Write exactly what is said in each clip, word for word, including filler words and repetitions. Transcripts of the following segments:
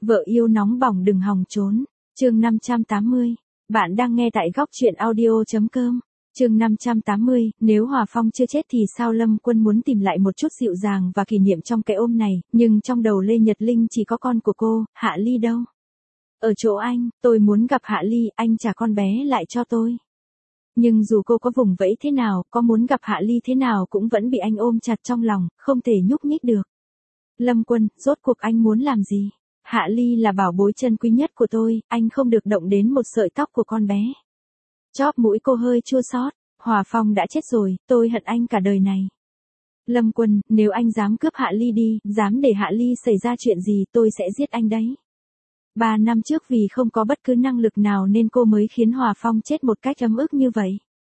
Vợ yêu nóng bỏng đừng hòng trốn. Chương năm trăm tám mươi. Bạn đang nghe tại góc truyện audio.com. Chương năm trăm tám mươi, nếu Hòa Phong chưa chết thì sao? Lâm Quân muốn tìm lại một chút dịu dàng và kỷ niệm trong cái ôm này, nhưng trong đầu Lê Nhật Linh chỉ có con của cô, Hạ Ly đâu? Ở chỗ anh, tôi muốn gặp Hạ Ly, anh trả con bé lại cho tôi. Nhưng dù cô có vùng vẫy thế nào, có muốn gặp Hạ Ly thế nào cũng vẫn bị anh ôm chặt trong lòng, không thể nhúc nhích được. Lâm Quân, rốt cuộc anh muốn làm gì? Hạ Ly là bảo bối chân quý nhất của tôi, anh không được động đến một sợi tóc của con bé. Chóp mũi cô hơi chua xót. Hòa Phong đã chết rồi, tôi hận anh cả đời này. Lâm Quân, nếu anh dám cướp Hạ Ly đi, dám để Hạ Ly xảy ra chuyện gì, tôi sẽ giết anh đấy. Ba năm trước vì không có bất cứ năng lực nào nên cô mới khiến Hòa Phong chết một cách ấm ức như vậy.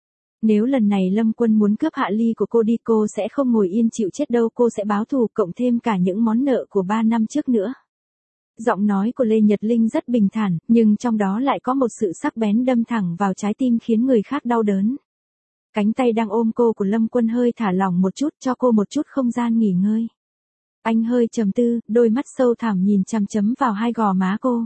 Nếu lần này Lâm Quân muốn cướp Hạ Ly của cô đi, cô sẽ không ngồi yên chịu chết đâu, cô sẽ báo thù cộng thêm cả những món nợ của ba năm trước nữa. Giọng nói của Lê Nhật Linh rất bình thản, nhưng trong đó lại có một sự sắc bén đâm thẳng vào trái tim khiến người khác đau đớn. Cánh tay đang ôm cô của Lâm Quân hơi thả lỏng một chút, cho cô một chút không gian nghỉ ngơi. Anh hơi trầm tư, đôi mắt sâu thẳm nhìn chằm chằm vào hai gò má cô.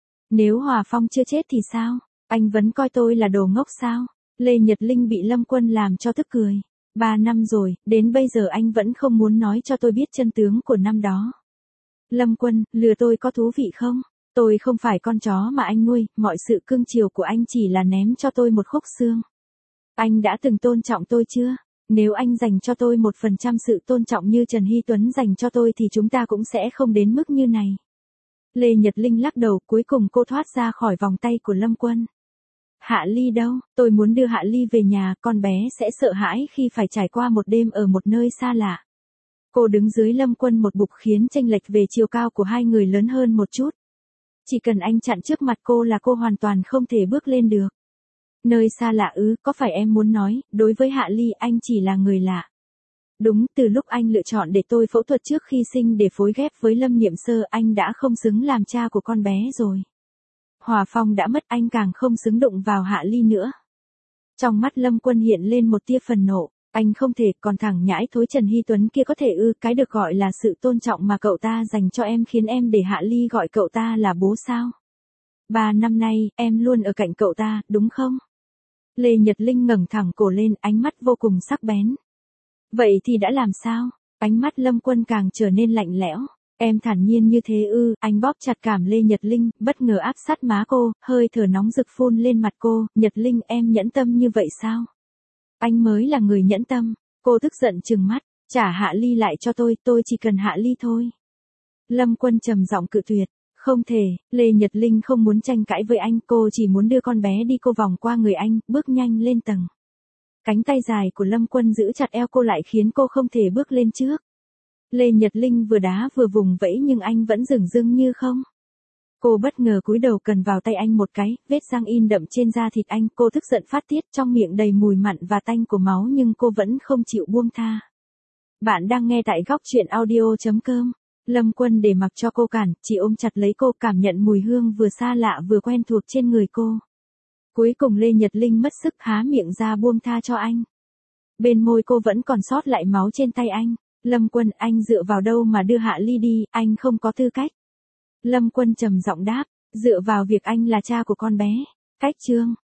Nếu Hòa Phong chưa chết thì sao? Anh vẫn coi tôi là đồ ngốc sao? Lê Nhật Linh bị Lâm Quân làm cho tức cười. Ba năm rồi, đến bây giờ anh vẫn không muốn nói cho tôi biết chân tướng của năm đó. Lâm Quân, lừa tôi có thú vị không? Tôi không phải con chó mà anh nuôi, mọi sự cưng chiều của anh chỉ là ném cho tôi một khúc xương. Anh đã từng tôn trọng tôi chưa? Nếu anh dành cho tôi một phần trăm sự tôn trọng như Trần Hy Tuấn dành cho tôi thì chúng ta cũng sẽ không đến mức như này. Lê Nhật Linh lắc đầu, cuối cùng cô thoát ra khỏi vòng tay của Lâm Quân. Hạ Ly đâu? Tôi muốn đưa Hạ Ly về nhà, con bé sẽ sợ hãi khi phải trải qua một đêm ở một nơi xa lạ. Cô đứng dưới Lâm Quân một bục khiến chênh lệch về chiều cao của hai người lớn hơn một chút. Chỉ cần anh chặn trước mặt cô là cô hoàn toàn không thể bước lên được. Nơi xa lạ ư, có phải em muốn nói, đối với Hạ Ly anh chỉ là người lạ. Đúng, từ lúc anh lựa chọn để tôi phẫu thuật trước khi sinh để phối ghép với Lâm Niệm Sơ, anh đã không xứng làm cha của con bé rồi. Hòa Phong đã mất, anh càng không xứng đụng vào Hạ Ly nữa. Trong mắt Lâm Quân hiện lên một tia phần nộ. Anh không thể, còn thằng nhãi thối Trần Hy Tuấn kia có thể ư? Cái được gọi là sự tôn trọng mà cậu ta dành cho em khiến em để Hạ Ly gọi cậu ta là bố sao? Ba năm nay, em luôn ở cạnh cậu ta, đúng không? Lê Nhật Linh ngẩng thẳng cổ lên, ánh mắt vô cùng sắc bén. Vậy thì đã làm sao? Ánh mắt Lâm Quân càng trở nên lạnh lẽo. Em thản nhiên như thế ư? Anh bóp chặt cảm Lê Nhật Linh, bất ngờ áp sát má cô, hơi thở nóng rực phun lên mặt cô. Nhật Linh, em nhẫn tâm như vậy sao? Anh mới là người nhẫn tâm. Cô tức giận trừng mắt, trả Hạ Ly lại cho tôi, tôi chỉ cần Hạ Ly thôi. Lâm Quân trầm giọng cự tuyệt. Không thể, Lê Nhật Linh không muốn tranh cãi với anh, cô chỉ muốn đưa con bé đi. Cô vòng qua người anh, bước nhanh lên tầng. Cánh tay dài của Lâm Quân giữ chặt eo cô lại khiến cô không thể bước lên trước. Lê Nhật Linh vừa đá vừa vùng vẫy nhưng anh vẫn dửng dưng như không. Cô bất ngờ cúi đầu cần vào tay anh một cái, vết răng in đậm trên da thịt anh, cô tức giận phát tiết, trong miệng đầy mùi mặn và tanh của máu nhưng cô vẫn không chịu buông tha. Bạn đang nghe tại góc truyện audio.com. Lâm Quân để mặc cho cô cản, chỉ ôm chặt lấy cô, cảm nhận mùi hương vừa xa lạ vừa quen thuộc trên người cô. Cuối cùng Lê Nhật Linh mất sức há miệng ra buông tha cho anh. Bên môi cô vẫn còn sót lại máu trên tay anh. Lâm Quân, anh dựa vào đâu mà đưa Hạ Ly đi, anh không có tư cách. Lâm Quân trầm giọng đáp, dựa vào việc anh là cha của con bé. Cách chương